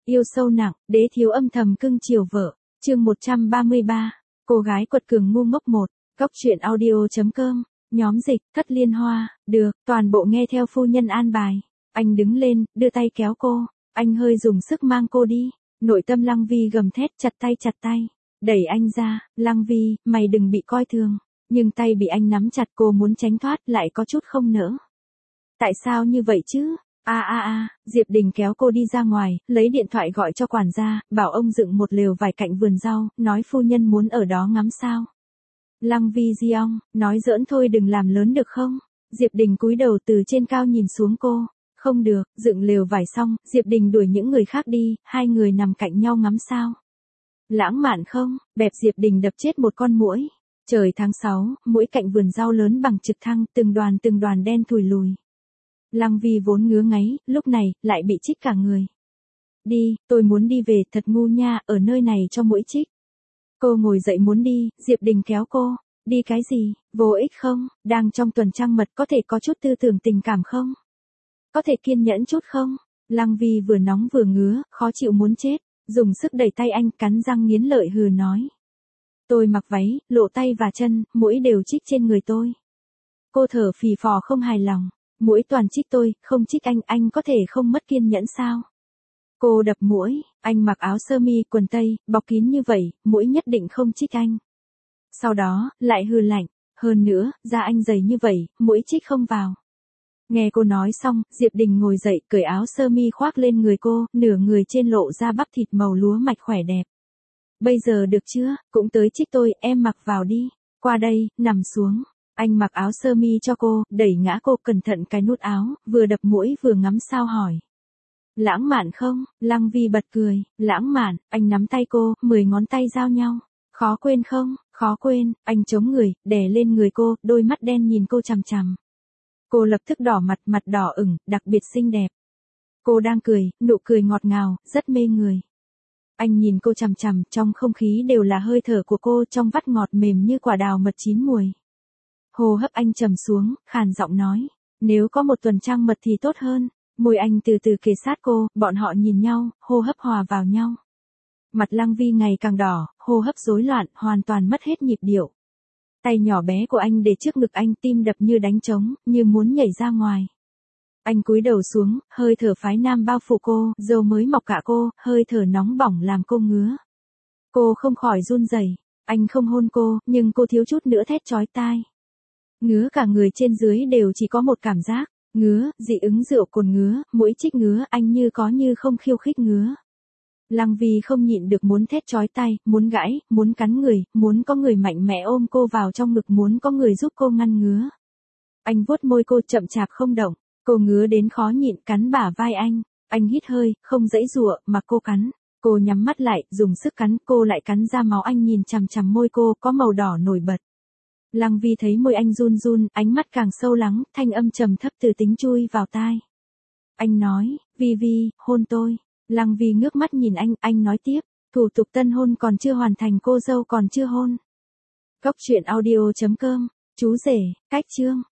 Yêu sâu nặng, đế thiếu âm thầm cưng chiều vợ. Chương 133. Cô gái quật cường ngu ngốc 1. Góc truyện audio.com. Nhóm dịch, Thất Liên Hoa. Được, toàn bộ nghe theo phu nhân an bài. Anh đứng lên, đưa tay kéo cô. Anh hơi dùng sức mang cô đi. Nội tâm Lăng Vi gầm thét, chặt tay. Đẩy anh ra. Lăng Vi, mày đừng bị coi thường. Nhưng tay bị anh nắm chặt, cô muốn tránh thoát, lại có chút không nỡ. Tại sao như vậy chứ? Diệp Đình kéo cô đi ra ngoài, lấy điện thoại gọi cho quản gia, bảo ông dựng một lều vải cạnh vườn rau, nói phu nhân muốn ở đó ngắm sao. Lăng Vi giong, nói giỡn thôi, đừng làm lớn được không? Diệp Đình cúi đầu từ trên cao nhìn xuống cô. Không được, dựng lều vải xong, Diệp Đình đuổi những người khác đi, hai người nằm cạnh nhau ngắm sao. Lãng mạn không? Bẹp, Diệp Đình đập chết một con muỗi. Trời tháng 6, muỗi cạnh vườn rau lớn bằng trực thăng, từng đoàn đen thùi lùi. Lăng Vi vốn ngứa ngáy, lúc này, lại bị chích cả người. Đi, tôi muốn đi về, thật ngu nha, ở nơi này cho muỗi chích. Cô ngồi dậy muốn đi, Diệp Đình kéo cô. Đi cái gì, vô ích không, đang trong tuần trăng mật, có thể có chút tư tưởng tình cảm không? Có thể kiên nhẫn chút không? Lăng Vi vừa nóng vừa ngứa, khó chịu muốn chết, dùng sức đẩy tay anh, cắn răng nghiến lợi hừ nói. Tôi mặc váy, lộ tay và chân, muỗi đều chích trên người tôi. Cô thở phì phò không hài lòng. Muỗi toàn chích tôi, không chích anh có thể không mất kiên nhẫn sao? Cô đập muỗi, anh mặc áo sơ mi, quần tây, bọc kín như vậy, muỗi nhất định không chích anh. Sau đó, lại hừ lạnh, hơn nữa, da anh dày như vậy, muỗi chích không vào. Nghe cô nói xong, Diệp Đình ngồi dậy, cởi áo sơ mi khoác lên người cô, nửa người trên lộ ra bắp thịt màu lúa mạch khỏe đẹp. Bây giờ được chưa, cũng tới chích tôi, em mặc vào đi. Qua đây, nằm xuống. Anh mặc áo sơ mi cho cô, đẩy ngã cô, cẩn thận cái nút áo, vừa đập muỗi vừa ngắm sao hỏi. Lãng mạn không? Lăng Vi bật cười. Lãng mạn. Anh nắm tay cô, 10 ngón tay giao nhau. Khó quên không? Khó quên. Anh chống người, đè lên người cô, đôi mắt đen nhìn cô chằm chằm. Cô lập tức đỏ mặt đỏ ửng, đặc biệt xinh đẹp. Cô đang cười, nụ cười ngọt ngào, rất mê người. Anh nhìn cô chằm chằm, trong không khí đều là hơi thở của cô, trong vắt ngọt mềm như quả đào mật chín mùi. Hô hấp anh trầm xuống, khàn giọng nói, nếu có một tuần trăng mật thì tốt hơn. Môi anh từ từ kề sát cô, bọn họ nhìn nhau, hô hấp hòa vào nhau. Mặt Lăng Vi ngày càng đỏ, hô hấp rối loạn, hoàn toàn mất hết nhịp điệu. Tay nhỏ bé của anh để trước ngực anh, tim đập như đánh trống, như muốn nhảy ra ngoài. Anh cúi đầu xuống, hơi thở phái nam bao phủ cô, râu mới mọc cả cô, hơi thở nóng bỏng làm cô ngứa. Cô không khỏi run rẩy. Anh không hôn cô, nhưng cô thiếu chút nữa thét chói tai. Ngứa cả người trên dưới đều chỉ có một cảm giác, ngứa, dị ứng rượu cồn ngứa, muỗi chích ngứa, anh như có như không khiêu khích ngứa. Lăng Vi không nhịn được muốn thét chói tai, muốn gãi, muốn cắn người, muốn có người mạnh mẽ ôm cô vào trong ngực, muốn có người giúp cô ngăn ngứa. Anh vuốt môi cô chậm chạp không động, cô ngứa đến khó nhịn, cắn bả vai anh hít hơi, không giãy giụa, mà cô cắn. Cô nhắm mắt lại, dùng sức cắn, cô lại cắn ra máu, anh nhìn chằm chằm môi cô, có màu đỏ nổi bật. Lăng Vi thấy môi anh run run, ánh mắt càng sâu lắng, thanh âm trầm thấp từ tính chui vào tai. Anh nói, Vi, hôn tôi. Lăng Vi ngước mắt nhìn anh nói tiếp, thủ tục tân hôn còn chưa hoàn thành, cô dâu còn chưa hôn. Góc truyện audio.com, chú rể, cách chương.